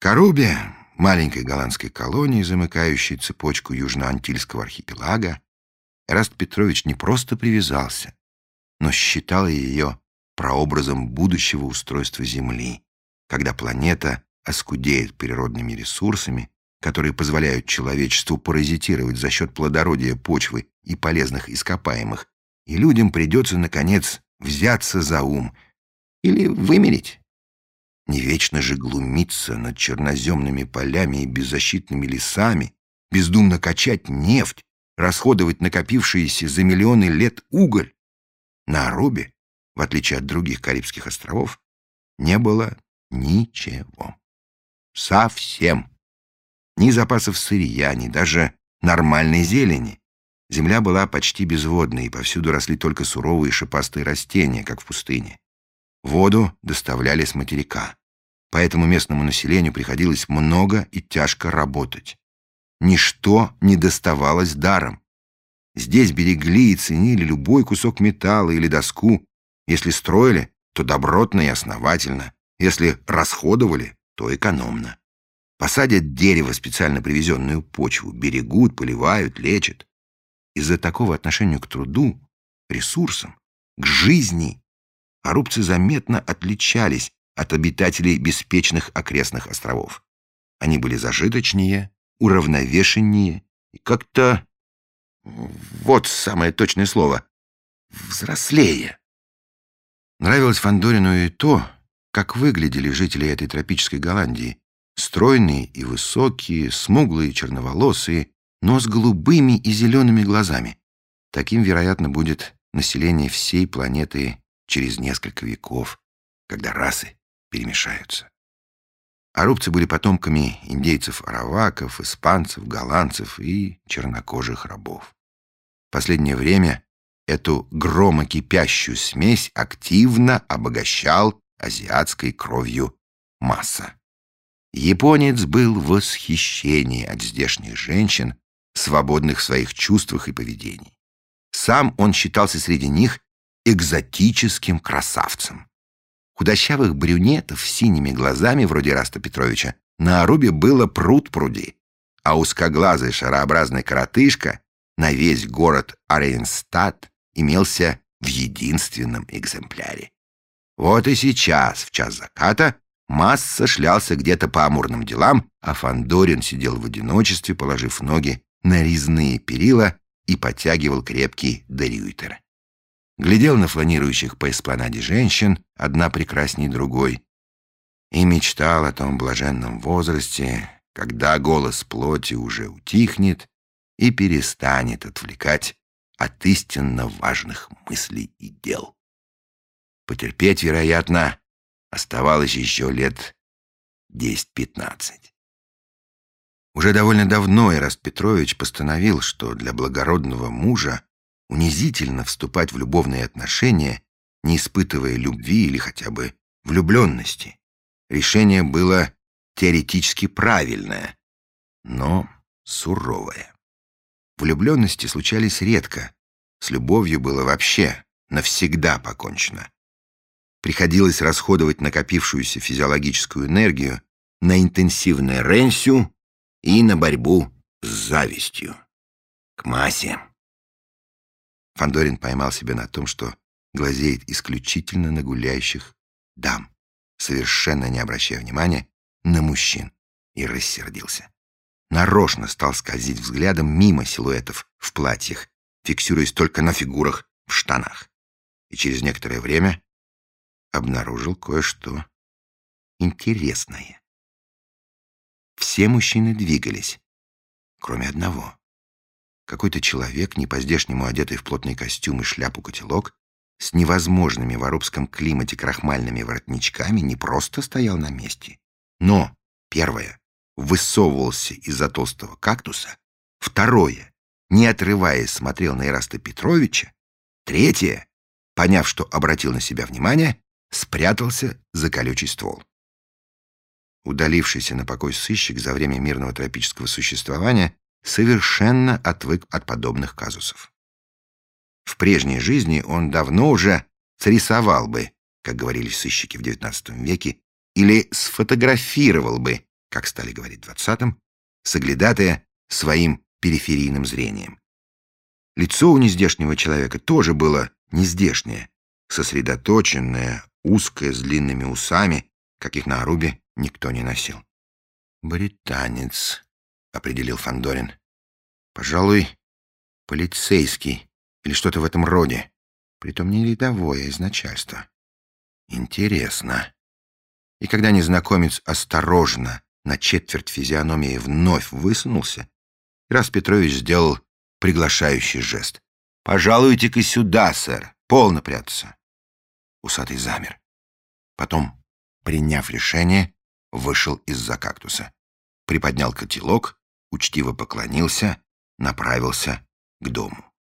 Карубе, маленькой голландской колонии, замыкающей цепочку южно-антильского архипелага, Эраст Петрович не просто привязался, но считал ее прообразом будущего устройства Земли, когда планета оскудеет природными ресурсами, которые позволяют человечеству паразитировать за счет плодородия почвы и полезных ископаемых, и людям придется, наконец, взяться за ум или вымереть. Не вечно же глумиться над черноземными полями и беззащитными лесами, бездумно качать нефть, расходовать накопившиеся за миллионы лет уголь. На Арубе, в отличие от других Карибских островов, не было ничего. Совсем. Ни запасов сырья, ни даже нормальной зелени. Земля была почти безводной, и повсюду росли только суровые шипастые растения, как в пустыне. Воду доставляли с материка, поэтому местному населению приходилось много и тяжко работать. Ничто не доставалось даром. Здесь берегли и ценили любой кусок металла или доску. Если строили, то добротно и основательно. Если расходовали, то экономно. Посадят дерево, специально привезенную почву, берегут, поливают, лечат. Из-за такого отношения к труду, ресурсам, к жизни арубцы заметно отличались от обитателей беспечных окрестных островов. Они были зажиточнее, уравновешеннее и как-то, вот самое точное слово, взрослее. Нравилось Фандорину и то, как выглядели жители этой тропической Голландии. Стройные и высокие, смуглые, черноволосые, но с голубыми и зелеными глазами. Таким, вероятно, будет население всей планеты через несколько веков, когда расы перемешаются. Арубцы были потомками индейцев-араваков, испанцев, голландцев и чернокожих рабов. В последнее время эту громокипящую смесь активно обогащал азиатской кровью Масса. Японец был в восхищении от здешних женщин, свободных в своих чувствах и поведении. Сам он считался среди них экзотическим красавцем. Худощавых брюнетов с синими глазами, вроде Эраста Петровича, на Арубе было пруд-пруди, а узкоглазый шарообразный коротышка на весь город Аренстад имелся в единственном экземпляре. Вот и сейчас, в час заката, Масса шлялся где-то по амурным делам, а Фандорин сидел в одиночестве, положив ноги на резные перила и подтягивал крепкий дерюйтер. Глядел на фланирующих по эспланаде женщин, одна прекрасней другой, и мечтал о том блаженном возрасте, когда голос плоти уже утихнет и перестанет отвлекать от истинно важных мыслей и дел. Потерпеть, вероятно, оставалось еще лет 10-15. Уже довольно давно Эраст Петрович постановил, что для благородного мужа унизительно вступать в любовные отношения, не испытывая любви или хотя бы влюбленности. Решение было теоретически правильное, но суровое. Влюбленности случались редко, с любовью было вообще навсегда покончено. Приходилось расходовать накопившуюся физиологическую энергию на интенсивное ренсю и на борьбу с завистью. К Массе. Фандорин поймал себя на том, что глазеет исключительно на гуляющих дам, совершенно не обращая внимания на мужчин, и рассердился. Нарочно стал скользить взглядом мимо силуэтов в платьях, фиксируясь только на фигурах в штанах. И через некоторое время обнаружил кое-что интересное. Все мужчины двигались, кроме одного. Какой-то человек, не по-здешнему одетый в плотный костюм и шляпу-котелок, с невозможными в арабском климате крахмальными воротничками, не просто стоял на месте, но, первое, высовывался из-за толстого кактуса, второе, не отрываясь, смотрел на Эраста Петровича, третье, поняв, что обратил на себя внимание, спрятался за колючий ствол. Удалившийся на покой сыщик за время мирного тропического существования совершенно отвык от подобных казусов. В прежней жизни он давно уже срисовал бы, как говорили сыщики в XIX веке, или сфотографировал бы как стали говорить в 20-м, соглядатая своим периферийным зрением. Лицо у нездешнего человека тоже было нездешнее, сосредоточенное, узкое, с длинными усами, каких на Арубе никто не носил. «Британец», — определил Фандорин. «Пожалуй, полицейский или что-то в этом роде. Притом не рядовое, из начальства. Интересно». И когда незнакомец осторожно на четверть физиономии вновь высунулся, Ираст Петрович сделал приглашающий жест. «Пожалуйте-ка сюда, сэр. Полно прятаться». Усатый замер. Потом, приняв решение, вышел из-за кактуса. Приподнял котелок, учтиво поклонился, направился к дому.